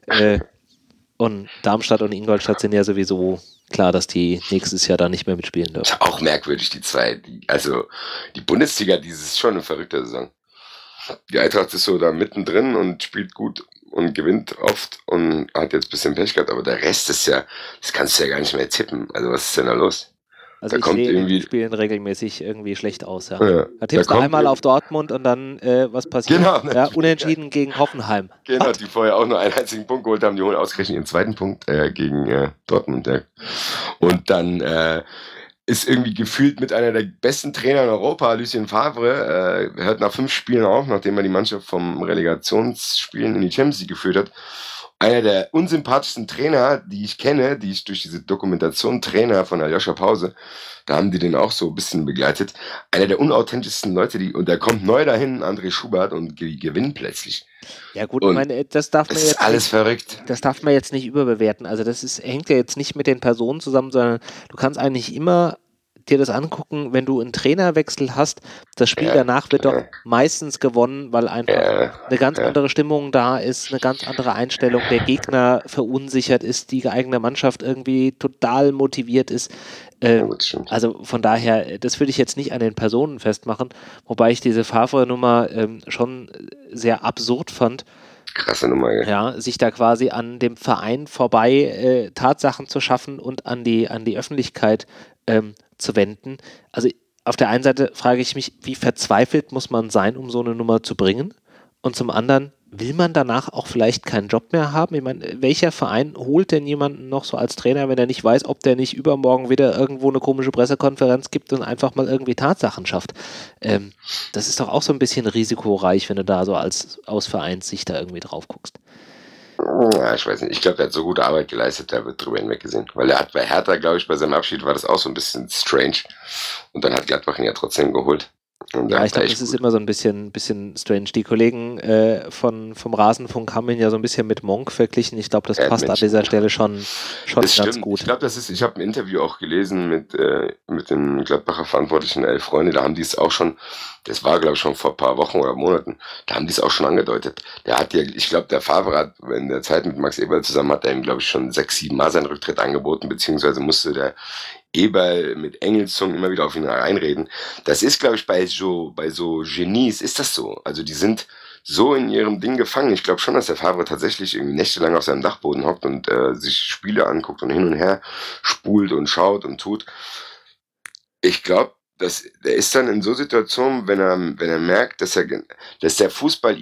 Und Darmstadt und Ingolstadt sind ja sowieso klar, dass die nächstes Jahr da nicht mehr mitspielen dürfen. Ist auch merkwürdig, die zwei. Die Bundesliga, die ist schon eine verrückte Saison. Die Eintracht ist so da mittendrin und spielt gut und gewinnt oft und hat jetzt ein bisschen Pech gehabt, aber der Rest ist ja, das kannst du ja gar nicht mehr tippen. Also was ist denn da los? Also ich sehe in den Spielen regelmäßig irgendwie schlecht aus, ja. Da tippst du einmal auf Dortmund und dann, was passiert? Genau. Ja, unentschieden gegen Hoffenheim. Genau, die vorher auch nur einen einzigen Punkt geholt haben, die holen ausgerechnet ihren zweiten Punkt gegen Dortmund. Ja. Und dann ist irgendwie gefühlt mit einer der besten Trainer in Europa, Lucien Favre, hört nach 5 Spielen auf, nachdem er die Mannschaft vom Relegationsspielen in die Champions League geführt hat. Einer der unsympathischsten Trainer, die ich kenne, die ich durch diese Dokumentation Trainer von Aljoscha Pause, da haben die den auch so ein bisschen begleitet. Einer der unauthentischsten Leute, und der kommt neu dahin, André Schubert, und die gewinnen plötzlich. Ja gut, ich meine, das darf man jetzt alles verrückt. Das darf man jetzt nicht überbewerten. Also hängt ja jetzt nicht mit den Personen zusammen, sondern du kannst eigentlich immer dir das angucken, wenn du einen Trainerwechsel hast, das Spiel danach wird doch meistens gewonnen, weil einfach eine ganz andere Stimmung da ist, eine ganz andere Einstellung, der Gegner verunsichert ist, die eigene Mannschaft irgendwie total motiviert ist. Also von daher, das würde ich jetzt nicht an den Personen festmachen, wobei ich diese Favre-Nummer schon sehr absurd fand. Krasse Nummer, ja. Sich da quasi an dem Verein vorbei Tatsachen zu schaffen und an die Öffentlichkeit zu wenden. Also auf der einen Seite frage ich mich, wie verzweifelt muss man sein, um so eine Nummer zu bringen? Und zum anderen, will man danach auch vielleicht keinen Job mehr haben? Ich meine, welcher Verein holt denn jemanden noch so als Trainer, wenn er nicht weiß, ob der nicht übermorgen wieder irgendwo eine komische Pressekonferenz gibt und einfach mal irgendwie Tatsachen schafft? Das ist doch auch so ein bisschen risikoreich, wenn du da so aus Vereinssicht da irgendwie drauf guckst. Ja, ich weiß nicht. Ich glaube, der hat so gute Arbeit geleistet, der wird drüber hinweggesehen. Weil er hat bei Hertha, glaube ich, bei seinem Abschied war das auch so ein bisschen strange. Und dann hat Gladbach ihn ja trotzdem geholt. Ja, ich glaube, das ist immer so ein bisschen strange. Die Kollegen vom Rasenfunk haben ihn ja so ein bisschen mit Monk verglichen. Ich glaube, das passt an dieser Stelle schon das ganz stimmt. gut. Ich glaube, ich habe ein Interview auch gelesen mit den Gladbacher Verantwortlichen 11 Freunde, da haben die es auch schon, das war, glaube ich, schon vor ein paar Wochen oder Monaten, da haben die es auch schon angedeutet. Ich glaube, der Favre hat in der Zeit mit Max Eberl zusammen, hat er ihm, glaube ich, schon 6, 7 Mal seinen Rücktritt angeboten, beziehungsweise musste der Eberl mit Engelszungen immer wieder auf ihn reinreden. Das ist, glaube ich, bei so Genies ist das so. Also die sind so in ihrem Ding gefangen. Ich glaube schon, dass der Favre tatsächlich irgendwie nächtelang auf seinem Dachboden hockt und sich Spiele anguckt und hin und her spult und schaut und tut. Ich glaube, der ist dann in so Situationen, wenn er merkt, dass der Fußball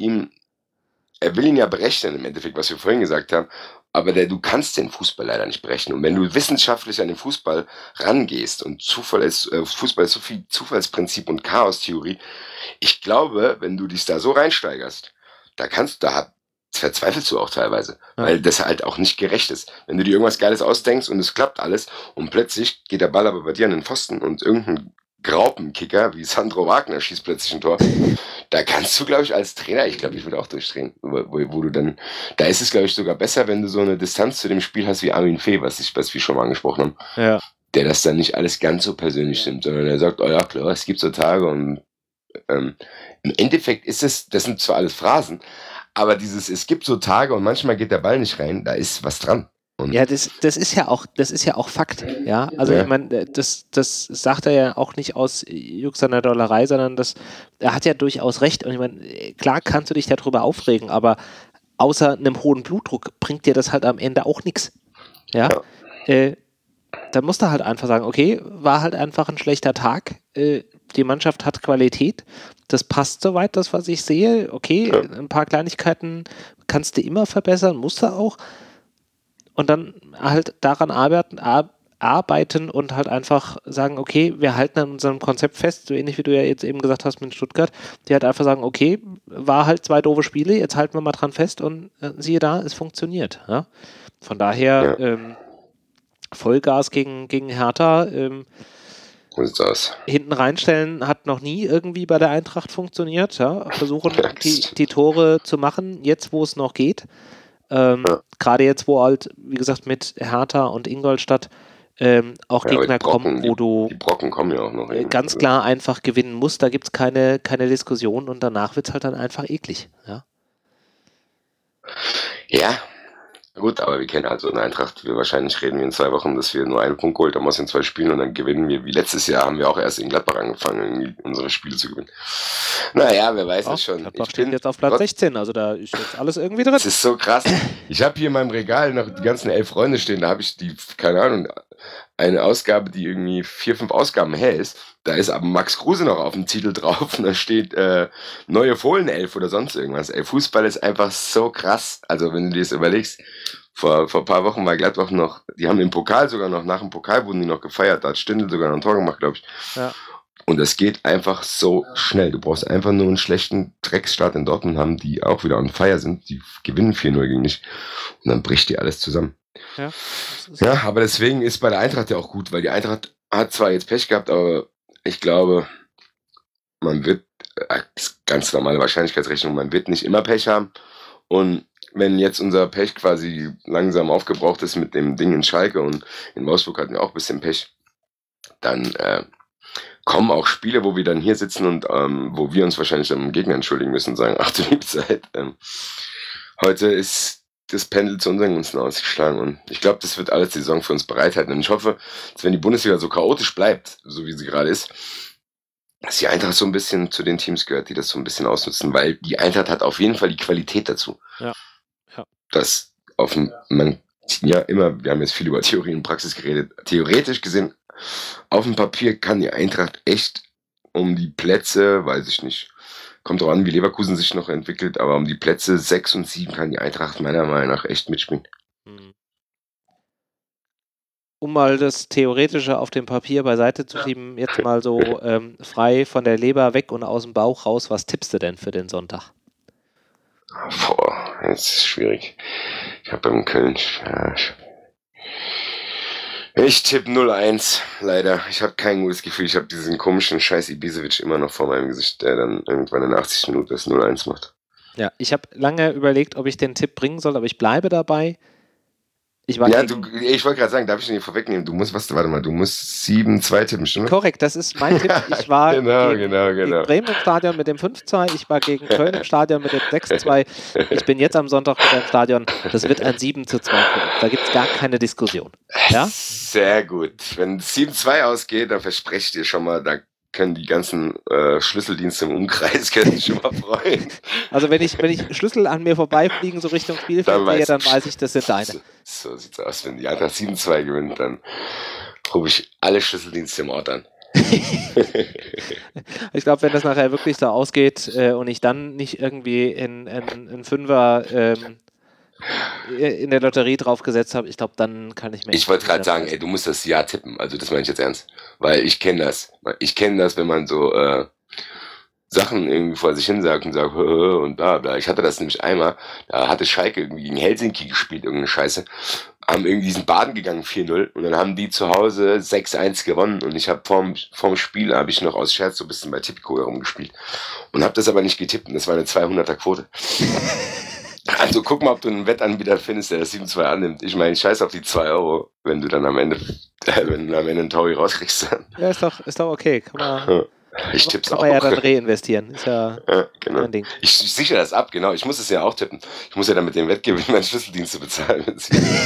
er will ihn ja berechnen im Endeffekt, was wir vorhin gesagt haben, aber du kannst den Fußball leider nicht berechnen. Und wenn du wissenschaftlich an den Fußball rangehst und Fußball ist so viel Zufallsprinzip und Chaostheorie, ich glaube, wenn du dich da so reinsteigerst, da verzweifelst du auch teilweise, weil das halt auch nicht gerecht ist. Wenn du dir irgendwas Geiles ausdenkst und es klappt alles und plötzlich geht der Ball aber bei dir an den Pfosten und irgendein Graupenkicker wie Sandro Wagner schießt plötzlich ein Tor, da kannst du, glaube ich, als Trainer, ich glaube, ich würde auch durchdrehen, wo du dann, da ist es, glaube ich, sogar besser, wenn du so eine Distanz zu dem Spiel hast wie Armin Fee, was wir schon mal angesprochen haben, der das dann nicht alles ganz so persönlich nimmt, sondern der sagt, oh ja, klar, es gibt so Tage und im Endeffekt ist das sind zwar alles Phrasen, aber es gibt so Tage und manchmal geht der Ball nicht rein, da ist was dran. Und ja, das ist ja auch Fakt, ja. Also ich meine, das sagt er ja auch nicht aus Jux an der Dollerei, sondern er hat ja durchaus recht. Und ich meine, klar kannst du dich darüber aufregen, aber außer einem hohen Blutdruck bringt dir das halt am Ende auch nichts. Ja. Dann musst du halt einfach sagen, okay, war halt einfach ein schlechter Tag. Die Mannschaft hat Qualität. Das passt soweit, das, was ich sehe. Okay, ein paar Kleinigkeiten kannst du immer verbessern, musst du auch. Und dann halt daran arbeiten und halt einfach sagen, okay, wir halten an unserem Konzept fest, so ähnlich wie du ja jetzt eben gesagt hast mit Stuttgart, die halt einfach sagen, okay, war halt 2 doofe Spiele, jetzt halten wir mal dran fest und siehe da, es funktioniert. Ja? Von daher Vollgas gegen Hertha. Hinten reinstellen hat noch nie irgendwie bei der Eintracht funktioniert. Ja? Versuchen die Tore zu machen, jetzt wo es noch geht. Gerade jetzt, wo halt, wie gesagt, mit Hertha und Ingolstadt auch Gegner kommen, wo du die Brocken kommen ja auch noch ganz klar einfach gewinnen musst. Da gibt es keine Diskussion und danach wird es halt dann einfach eklig. Ja, gut, aber wir kennen halt so eine Eintracht. Wahrscheinlich reden wir in 2 Wochen, dass wir nur einen Punkt geholt haben aus den 2 Spielen und dann gewinnen wir. Wie letztes Jahr haben wir auch erst in Gladbach angefangen, irgendwie unsere Spiele zu gewinnen. Naja, wer weiß es schon. Gladbach steht jetzt auf Platz 16, also da ist jetzt alles irgendwie drin. Das ist so krass. Ich habe hier in meinem Regal noch die ganzen 11 Freunde stehen, da habe ich keine Ahnung, eine Ausgabe, die irgendwie 4, 5 Ausgaben her ist. Da ist aber Max Kruse noch auf dem Titel drauf und da steht neue Fohlenelf oder sonst irgendwas. Fußball ist einfach so krass. Also wenn du dir das überlegst, vor ein paar Wochen war Gladbach noch, die haben im Pokal sogar noch, nach dem Pokal wurden die noch gefeiert, da hat Stindl sogar noch ein Tor gemacht, glaube ich. Ja. Und das geht einfach so schnell. Du brauchst einfach nur einen schlechten Drecksstart in Dortmund haben, die auch wieder on fire sind. Die gewinnen 4-0 gegen dich. Und dann bricht dir alles zusammen. Ja, aber deswegen ist bei der Eintracht ja auch gut, weil die Eintracht hat zwar jetzt Pech gehabt, aber ich glaube, man wird, das ist ganz normale Wahrscheinlichkeitsrechnung, man wird nicht immer Pech haben. Und wenn jetzt unser Pech quasi langsam aufgebraucht ist mit dem Ding in Schalke und in Wolfsburg hatten wir auch ein bisschen Pech, dann kommen auch Spiele, wo wir dann hier sitzen und wo wir uns wahrscheinlich am Gegner entschuldigen müssen und sagen, ach du liebe Zeit, heute ist das Pendel zu unseren Gunsten ausgeschlagen und ich glaube, das wird alles die Saison für uns bereithalten und ich hoffe, dass wenn die Bundesliga so chaotisch bleibt, so wie sie gerade ist, dass die Eintracht so ein bisschen zu den Teams gehört, die das so ein bisschen ausnutzen, weil die Eintracht hat auf jeden Fall die Qualität dazu. Ja. Das wir haben jetzt viel über Theorie und Praxis geredet, theoretisch gesehen, auf dem Papier kann die Eintracht echt um die Plätze, weiß ich nicht, kommt auch an, wie Leverkusen sich noch entwickelt, aber um die Plätze 6 und 7 kann die Eintracht meiner Meinung nach echt mitspielen. Um mal das Theoretische auf dem Papier beiseite zu schieben, jetzt mal so frei von der Leber weg und aus dem Bauch raus, was tippst du denn für den Sonntag? Boah, jetzt ist es schwierig. Ich habe beim Köln... Ich tippe 0-1, leider. Ich habe kein gutes Gefühl. Ich habe diesen komischen Scheiß Ibisevic immer noch vor meinem Gesicht, der dann irgendwann in 80 Minuten das 0-1 macht. Ja, ich habe lange überlegt, ob ich den Tipp bringen soll, aber ich bleibe dabei. Ich wollte gerade sagen, darf ich den hier vorwegnehmen? Du musst 7-2 tippen, stimmt? Korrekt, das ist mein Tipp. Ich war gegen Bremen im Stadion mit dem 5-2, ich war gegen Köln im Stadion mit dem 6-2. Ich bin jetzt am Sonntag mit dem Stadion. Das wird ein 7-2. Da gibt es gar keine Diskussion. Ja? Sehr gut. Wenn 7-2 ausgeht, dann verspreche ich dir schon mal, da können die ganzen Schlüsseldienste im Umkreis sich schon mal freuen. Also wenn ich Schlüssel an mir vorbeifliegen, so Richtung Spielfeld sehe, dann weiß ich, das sind deine. So sieht's aus. Wenn die Eintracht 7-2 gewinnt, dann rufe ich alle Schlüsseldienste im Ort an. Ich glaube, wenn das nachher wirklich so ausgeht und ich dann nicht irgendwie in Fünfer in der Lotterie draufgesetzt habe, ich glaube, dann kann ich mir... Ich wollte gerade sagen, du musst das Ja tippen, also das meine ich jetzt ernst, weil ich kenne das. Ich kenne das, wenn man so Sachen irgendwie vor sich hin sagt und sagt, und bla bla. Ich hatte das nämlich einmal, da hatte Schalke irgendwie gegen Helsinki gespielt, irgendeine Scheiße. Haben irgendwie diesen Baden gegangen, 4-0, und dann haben die zu Hause 6-1 gewonnen, und ich habe vorm Spiel, habe ich noch aus Scherz so ein bisschen bei Tipico herumgespielt und habe das aber nicht getippt, und das war eine 200er Quote. Also guck mal, ob du einen Wettanbieter findest, der das 7-2 annimmt. Ich meine, scheiß auf die 2 Euro, wenn du dann am Ende einen Taui rauskriegst. Ja, ist doch okay. Ich tipp's kann auch. man ja dann reinvestieren. Ist ja genau. ein Ding. Ich sichere das ab, genau. Ich muss es ja auch tippen. Ich muss ja dann mit dem Wettgewinn meine Schlüsseldienste bezahlen.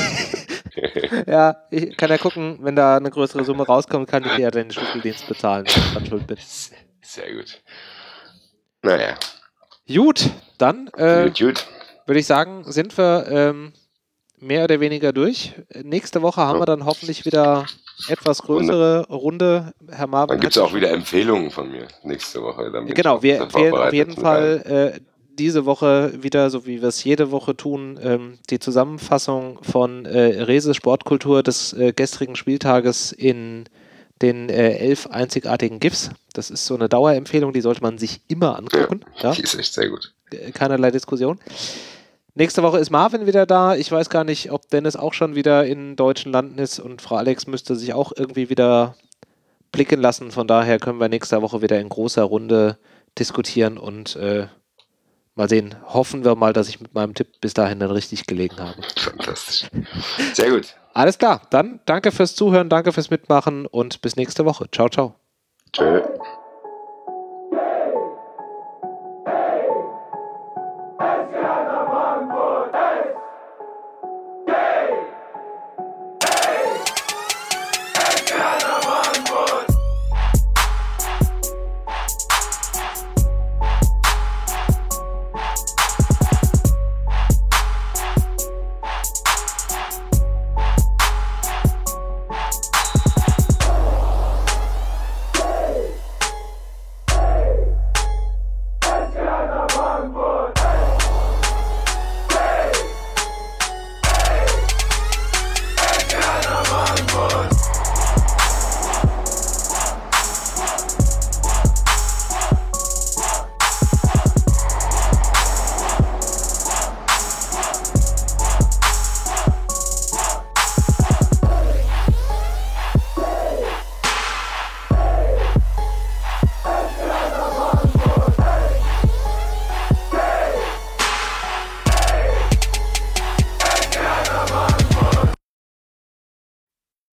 Ja, ich kann ja gucken, wenn da eine größere Summe rauskommt, kann ich dir ja den Schlüsseldienst bezahlen, wenn ich dran schuld bin. Sehr gut. Naja. Gut, dann Gut. würde ich sagen, sind wir mehr oder weniger durch. Nächste Woche haben wir dann hoffentlich wieder etwas größere Runde. Herr Marvin. Dann gibt es auch wieder Empfehlungen von mir nächste Woche. Genau, wir empfehlen auf jeden Fall diese Woche wieder, so wie wir es jede Woche tun, die Zusammenfassung von Reses Sportkultur des gestrigen Spieltages in den 11 einzigartigen GIFs. Das ist so eine Dauerempfehlung, die sollte man sich immer angucken. Ja, die ist echt sehr gut. Keinerlei Diskussion. Nächste Woche ist Marvin wieder da. Ich weiß gar nicht, ob Dennis auch schon wieder in deutschen Landen ist, und Frau Alex müsste sich auch irgendwie wieder blicken lassen. Von daher können wir nächste Woche wieder in großer Runde diskutieren und mal sehen. Hoffen wir mal, dass ich mit meinem Tipp bis dahin dann richtig gelegen habe. Fantastisch. Sehr gut. Alles klar. Dann danke fürs Zuhören, danke fürs Mitmachen und bis nächste Woche. Ciao, ciao. Tschö.